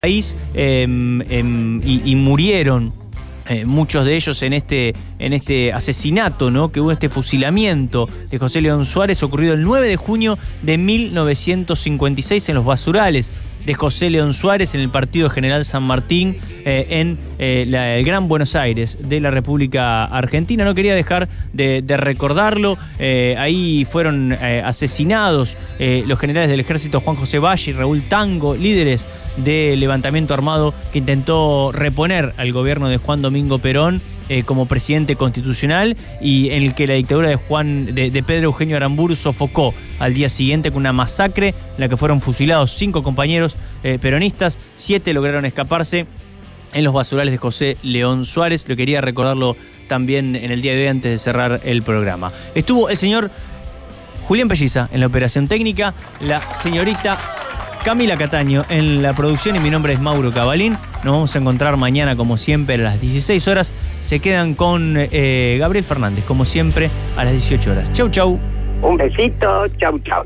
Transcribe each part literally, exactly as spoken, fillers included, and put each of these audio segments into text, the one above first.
país eh, eh, y, y murieron eh, muchos de ellos en este, en este asesinato, ¿no? Que hubo este fusilamiento de José León Suárez ocurrido el nueve de junio de mil novecientos cincuenta y seis en los basurales de José León Suárez en el partido General San Martín eh, en eh, la, el Gran Buenos Aires de la República Argentina. No quería dejar de, de recordarlo. Eh, ahí fueron eh, asesinados eh, los generales del ejército Juan José Valle y Raúl Tango, líderes del levantamiento armado que intentó reponer al gobierno de Juan Domingo Perón eh, como presidente constitucional y en el que la dictadura de Juan de, de Pedro Eugenio Aramburu sofocó al día siguiente con una masacre en la que fueron fusilados cinco compañeros eh, peronistas, siete lograron escaparse en los basurales de José León Suárez. Lo quería recordarlo también en el día de hoy antes de cerrar el programa. Estuvo el señor Julián Pelliza en la operación técnica, la señorita Camila Cataño en la producción y mi nombre es Mauro Cabalín. Nos vamos a encontrar mañana como siempre a las dieciséis horas. Se quedan con eh, Gabriel Fernández como siempre a las dieciocho horas. Chau, chau. Un besito, chau, chau.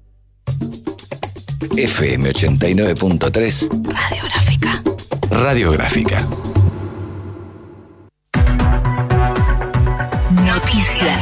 F M ochenta y nueve punto tres Radiográfica. Radiográfica. Noticias.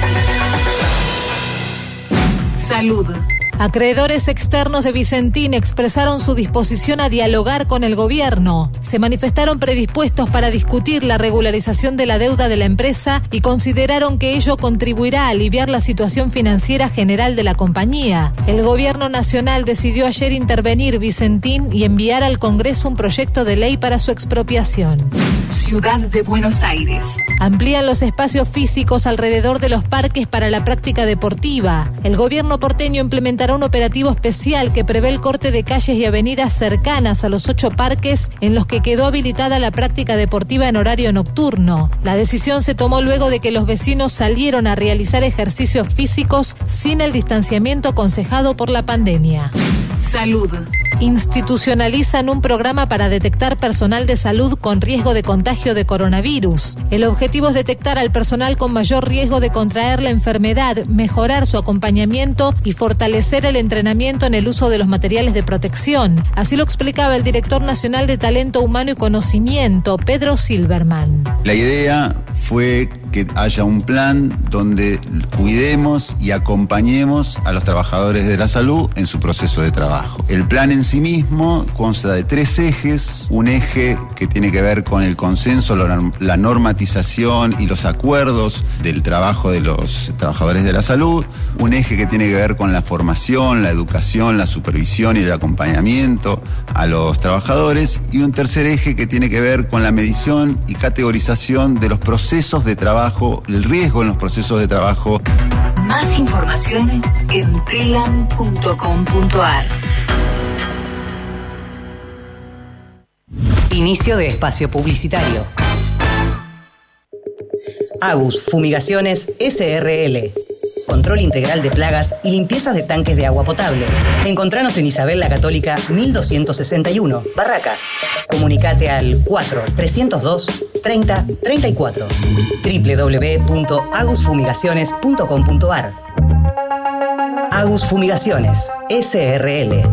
Salud. Acreedores externos de Vicentín expresaron su disposición a dialogar con el gobierno. Se manifestaron predispuestos para discutir la regularización de la deuda de la empresa y consideraron que ello contribuirá a aliviar la situación financiera general de la compañía. El gobierno nacional decidió ayer intervenir Vicentín y enviar al Congreso un proyecto de ley para su expropiación. Ciudad de Buenos Aires. Amplían los espacios físicos alrededor de los parques para la práctica deportiva. El gobierno porteño implementará un operativo especial que prevé el corte de calles y avenidas cercanas a los ocho parques en los que quedó habilitada la práctica deportiva en horario nocturno. La decisión se tomó luego de que los vecinos salieron a realizar ejercicios físicos sin el distanciamiento aconsejado por la pandemia. Salud. Institucionalizan un programa para detectar personal de salud con riesgo de contagio de coronavirus. El objetivo es detectar al personal con mayor riesgo de contraer la enfermedad, mejorar su acompañamiento y fortalecer el entrenamiento en el uso de los materiales de protección. Así lo explicaba el director nacional de Talento Humano y Conocimiento, Pedro Silverman. La idea fue que haya un plan donde cuidemos y acompañemos a los trabajadores de la salud en su proceso de trabajo. El plan en sí mismo consta de tres ejes, un eje que tiene que ver con el consenso, la normatización y los acuerdos del trabajo de los trabajadores de la salud, un eje que tiene que ver con la formación, la educación, la supervisión y el acompañamiento a los trabajadores y un tercer eje que tiene que ver con la medición y categorización de los procesos de trabajo, el riesgo en los procesos de trabajo. Más información en telam punto com punto ar. Inicio de espacio publicitario. Agus Fumigaciones S R L. Control integral de plagas y limpiezas de tanques de agua potable. Encontranos en Isabel la Católica mil doscientos sesenta y uno, Barracas. Comunicate al cuatro trescientos dos treinta treinta y cuatro. doble u doble u doble u punto agus fumigaciones punto com punto ar. Agus Fumigaciones S R L.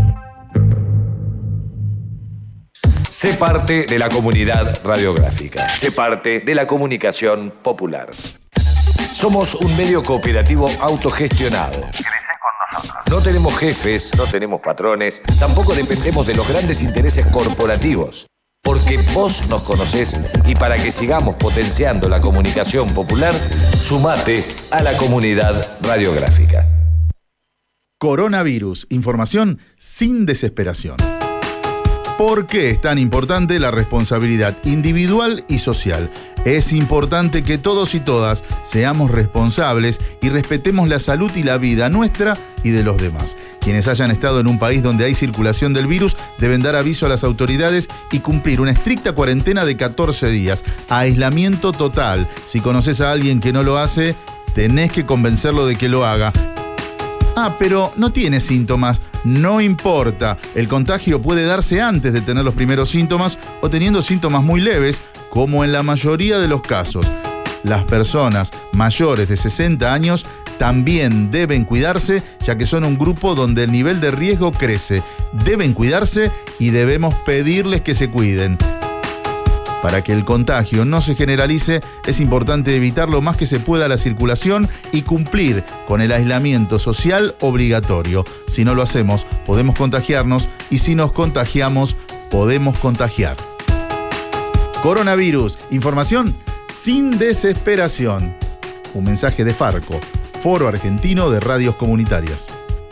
Sé parte de la comunidad radiográfica. Sé parte de la comunicación popular. Somos un medio cooperativo autogestionado. No tenemos jefes, no tenemos patrones, tampoco dependemos de los grandes intereses corporativos. Porque vos nos conocés y para que sigamos potenciando la comunicación popular, sumate a la comunidad radiográfica. Coronavirus. Información sin desesperación. ¿Por qué es tan importante la responsabilidad individual y social? Es importante que todos y todas seamos responsables y respetemos la salud y la vida nuestra y de los demás. Quienes hayan estado en un país donde hay circulación del virus deben dar aviso a las autoridades y cumplir una estricta cuarentena de catorce días. Aislamiento total. Si conoces a alguien que no lo hace, tenés que convencerlo de que lo haga. Ah, pero no tiene síntomas. No importa. El contagio puede darse antes de tener los primeros síntomas o teniendo síntomas muy leves, como en la mayoría de los casos. Las personas mayores de sesenta años también deben cuidarse, ya que son un grupo donde el nivel de riesgo crece. Deben cuidarse y debemos pedirles que se cuiden. Para que el contagio no se generalice, es importante evitar lo más que se pueda la circulación y cumplir con el aislamiento social obligatorio. Si no lo hacemos, podemos contagiarnos y si nos contagiamos, podemos contagiar. Coronavirus, información sin desesperación. Un mensaje de Farco, Foro Argentino de Radios Comunitarias.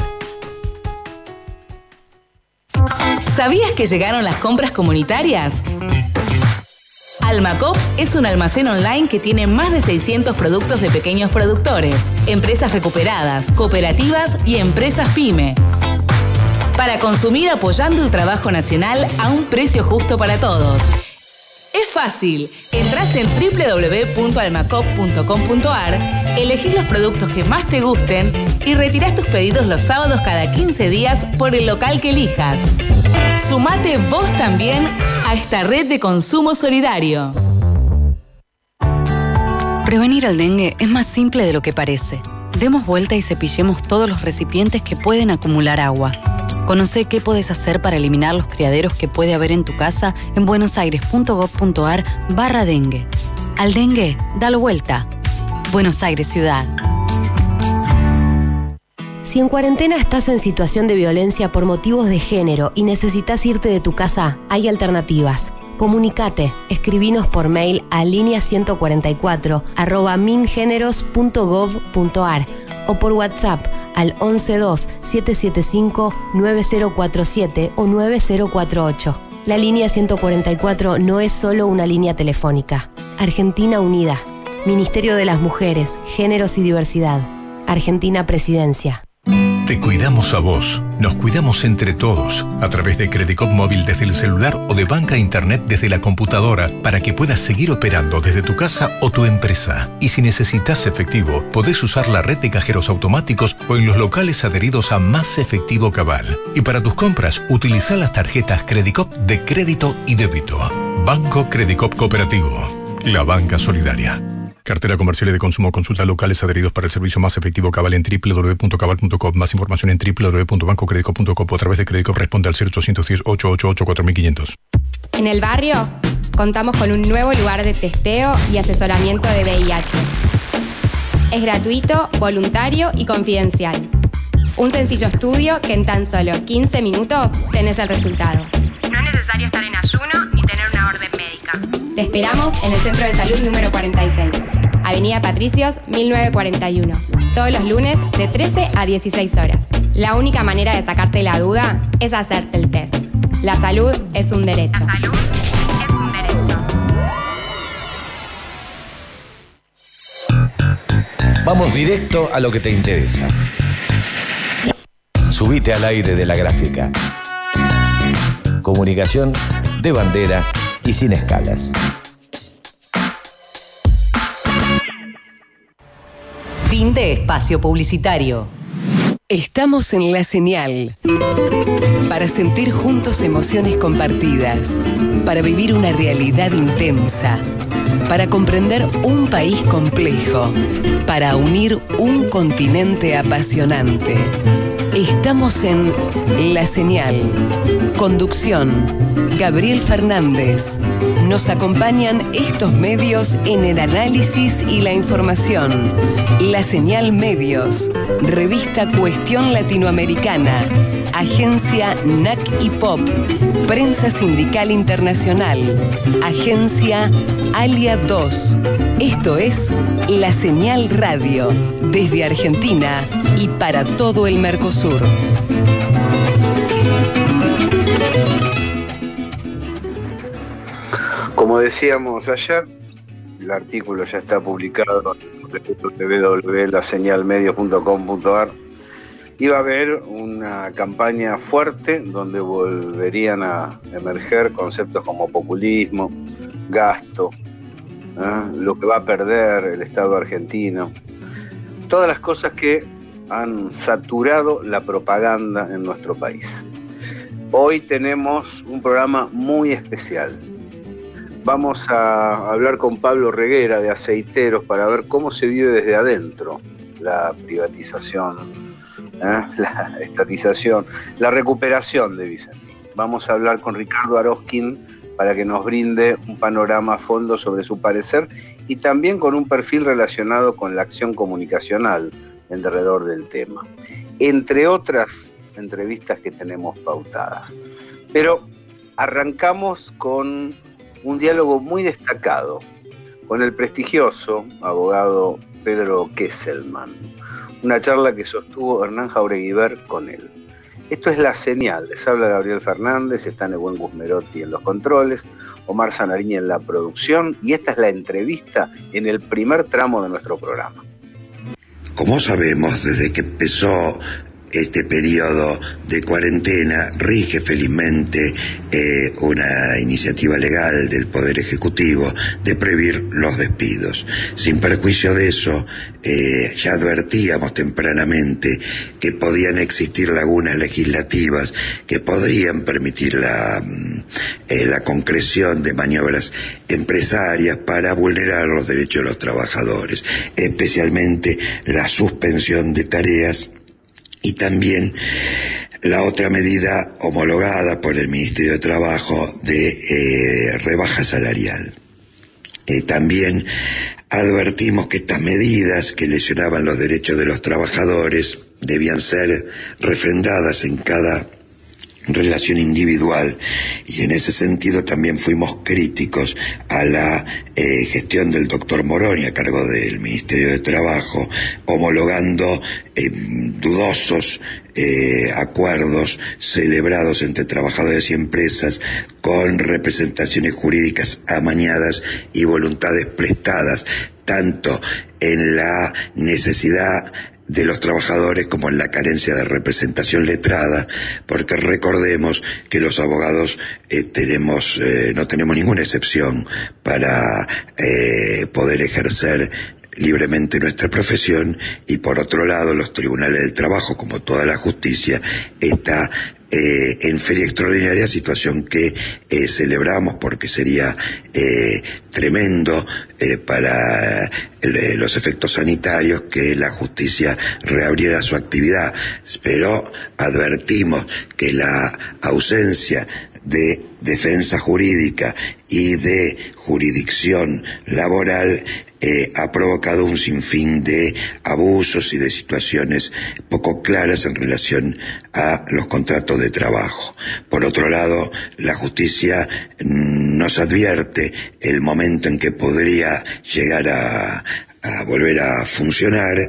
¿Sabías que llegaron las compras comunitarias? Almacop es un almacén online que tiene más de seiscientos productos de pequeños productores, empresas recuperadas, cooperativas y empresas pyme. Para consumir apoyando el trabajo nacional a un precio justo para todos. Es fácil. Entrás en doble u doble u doble u punto almacop punto com punto a r, elegís los productos que más te gusten y retirás tus pedidos los sábados cada quince días por el local que elijas. Sumate vos también a esta red de consumo solidario. Prevenir el dengue es más simple de lo que parece. Demos vuelta y cepillemos todos los recipientes que pueden acumular agua. Conoce qué podés hacer para eliminar los criaderos que puede haber en tu casa en buenosaires punto gov punto a r barra dengue. Al dengue, dalo vuelta. Buenos Aires Ciudad. Si en cuarentena estás en situación de violencia por motivos de género y necesitas irte de tu casa, hay alternativas. Comunicate, escribinos por mail a línea ciento cuarenta y cuatro arroba mingéneros punto gov punto a r o por WhatsApp al once dos siete siete cinco nueve cero cuatro siete o nueve cero cuatro ocho. La línea ciento cuarenta y cuatro no es solo una línea telefónica. Argentina Unida. Ministerio de las Mujeres, Géneros y Diversidad. Argentina Presidencia. Te cuidamos a vos. Nos cuidamos entre todos a través de Credicop Móvil desde el celular o de banca internet desde la computadora para que puedas seguir operando desde tu casa o tu empresa. Y si necesitas efectivo, podés usar la red de cajeros automáticos o en los locales adheridos a Más Efectivo Cabal. Y para tus compras, utiliza las tarjetas Credicop de crédito y débito. Banco Credicop Cooperativo. La banca solidaria. Cartera comercial y de consumo. Consulta locales adheridos para el servicio Más Efectivo Cabal en doble u doble u doble u punto cabal punto com. Más información en doble u doble u doble u punto banco credicop punto com o a través de Credicop responde al cero ochocientos diez, ochocientos ochenta y ocho, cuatro mil quinientos. En el barrio contamos con un nuevo lugar de testeo y asesoramiento de V I H. Es gratuito, voluntario y confidencial. Un sencillo estudio que en tan solo quince minutos tenés el resultado. No es necesario estar en ayuno ni tener una orden médica. Te esperamos en el Centro de Salud número cuarenta y seis, Avenida Patricios, mil novecientos cuarenta y uno. Todos los lunes de trece a dieciséis horas. La única manera de sacarte la duda es hacerte el test. La salud es un derecho. La salud es un derecho. Vamos directo a lo que te interesa. Subite al aire de la gráfica. Comunicación de bandera y sin escalas. Fin de espacio publicitario. Estamos en La Señal. Para sentir juntos emociones compartidas. Para vivir una realidad intensa. Para comprender un país complejo. Para unir un continente apasionante. Estamos en La Señal. Conducción, Gabriel Fernández. Nos acompañan estos medios en el análisis y la información. La Señal Medios, Revista Cuestión Latinoamericana, Agencia N A C y Pop, Prensa Sindical Internacional, Agencia Alia dos. Esto es La Señal Radio, desde Argentina y para todo el Mercosur. Como decíamos ayer, el artículo ya está publicado en doble u doble u doble u punto la señal medios punto com punto a r. Iba a haber una campaña fuerte donde volverían a emerger conceptos como populismo, gasto, ¿eh? lo que va a perder el Estado argentino, todas las cosas que han saturado la propaganda en nuestro país. Hoy tenemos un programa muy especial, Vamos a hablar con Pablo Reguera de Aceiteros para ver cómo se vive desde adentro la privatización, ¿eh? la estatización, la recuperación de Vicentín. Vamos a hablar con Ricardo Aroskin para que nos brinde un panorama a fondo sobre su parecer y también con un perfil relacionado con la acción comunicacional en derredor del tema, entre otras entrevistas que tenemos pautadas. Pero arrancamos con un diálogo muy destacado con el prestigioso abogado Pedro Kesselman, una charla que sostuvo Hernán Jaureguiber con él. Esto es La Señal, les habla Gabriel Fernández, está Nebuen Guzmerotti en los controles, Omar Sanariña en la producción, y esta es la entrevista en el primer tramo de nuestro programa. Como sabemos, desde que empezó este periodo de cuarentena, rige felizmente eh, una iniciativa legal del Poder Ejecutivo de prohibir los despidos. Sin perjuicio de eso, eh, ya advertíamos tempranamente que podían existir lagunas legislativas que podrían permitir la, eh, la concreción de maniobras empresarias para vulnerar los derechos de los trabajadores, especialmente la suspensión de tareas y también la otra medida homologada por el Ministerio de Trabajo de eh, rebaja salarial. Eh, también advertimos que estas medidas que lesionaban los derechos de los trabajadores debían ser refrendadas en cada relación individual, y en ese sentido también fuimos críticos a la eh, gestión del doctor Moroni a cargo del Ministerio de Trabajo, homologando eh, dudosos eh, acuerdos celebrados entre trabajadores y empresas con representaciones jurídicas amañadas y voluntades prestadas, tanto en la necesidad de los trabajadores como en la carencia de representación letrada, porque recordemos que los abogados eh, tenemos eh, no tenemos ninguna excepción para eh, poder ejercer libremente nuestra profesión, y por otro lado los tribunales del trabajo, como toda la justicia, está Eh, en feria extraordinaria, situación que eh, celebramos porque sería eh, tremendo eh, para eh, los efectos sanitarios que la justicia reabriera su actividad, pero advertimos que la ausencia de defensa jurídica y de jurisdicción laboral Eh, ha provocado un sinfín de abusos y de situaciones poco claras en relación a los contratos de trabajo. Por otro lado, la justicia nos advierte el momento en que podría llegar a, a volver a funcionar,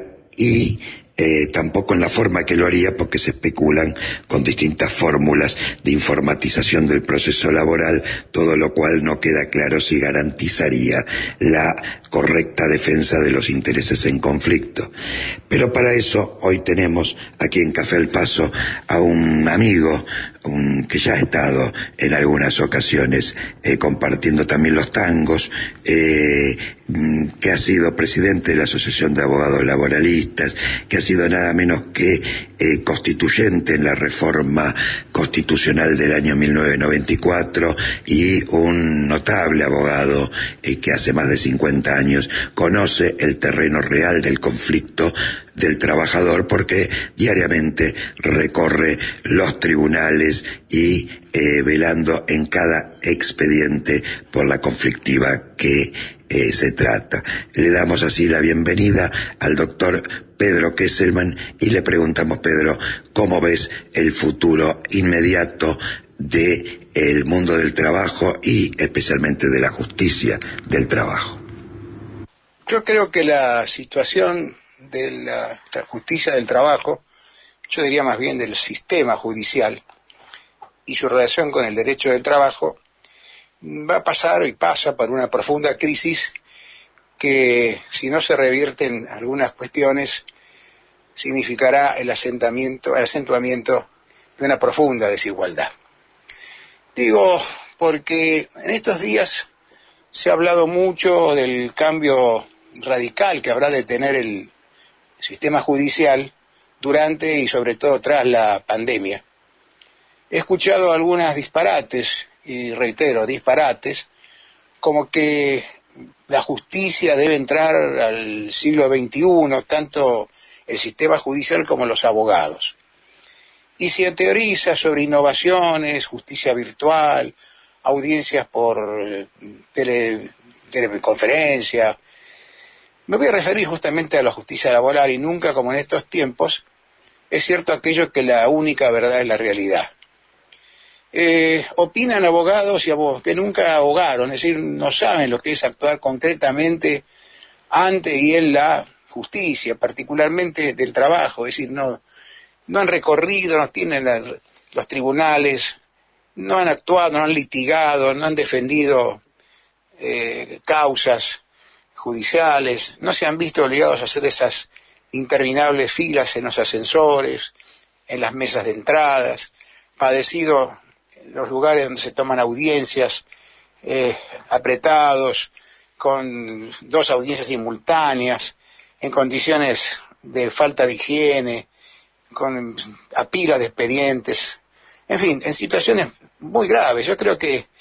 y Eh, tampoco en la forma que lo haría, porque se especulan con distintas fórmulas de informatización del proceso laboral, todo lo cual no queda claro si garantizaría la correcta defensa de los intereses en conflicto. Pero para eso hoy tenemos aquí en Café El Paso a un amigo, un, que ya ha estado en algunas ocasiones eh, compartiendo también los tangos, eh, que ha sido presidente de la Asociación de Abogados Laboralistas, que ha sido nada menos que eh, constituyente en la reforma constitucional del año mil novecientos noventa y cuatro, y un notable abogado eh, que hace más de cincuenta años conoce el terreno real del conflicto del trabajador, porque diariamente recorre los tribunales y eh, velando en cada expediente por la conflictiva que eh, se trata. Le damos así la bienvenida al doctor Pedro Kesselman y le preguntamos, Pedro, ¿cómo ves el futuro inmediato de el mundo del trabajo y especialmente de la justicia del trabajo? Yo creo que la situación de la justicia del trabajo, yo diría más bien del sistema judicial y su relación con el derecho del trabajo, va a pasar y pasa por una profunda crisis que, si no se revierten algunas cuestiones, significará el asentamiento, el acentuamiento de una profunda desigualdad. Digo, porque en estos días se ha hablado mucho del cambio radical que habrá de tener el sistema judicial durante y sobre todo tras la pandemia. He escuchado algunos disparates, y reitero, disparates, como que la justicia debe entrar al siglo veintiuno, tanto el sistema judicial como los abogados. Y se teoriza sobre innovaciones, justicia virtual, audiencias por tele, teleconferencia. Me voy a referir justamente a la justicia laboral, y nunca, como en estos tiempos, es cierto aquello que la única verdad es la realidad. Eh, opinan abogados y abogados que nunca abogaron, es decir, no saben lo que es actuar concretamente ante y en la justicia, particularmente del trabajo, es decir, no, no han recorrido, no tienen la, los tribunales, no han actuado, no han litigado, no han defendido eh, causas judiciales, no se han visto obligados a hacer esas interminables filas en los ascensores, en las mesas de entradas, padecido los lugares donde se toman audiencias eh, apretados, con dos audiencias simultáneas, en condiciones de falta de higiene, con a pila de expedientes, en fin, en situaciones muy graves. Yo creo que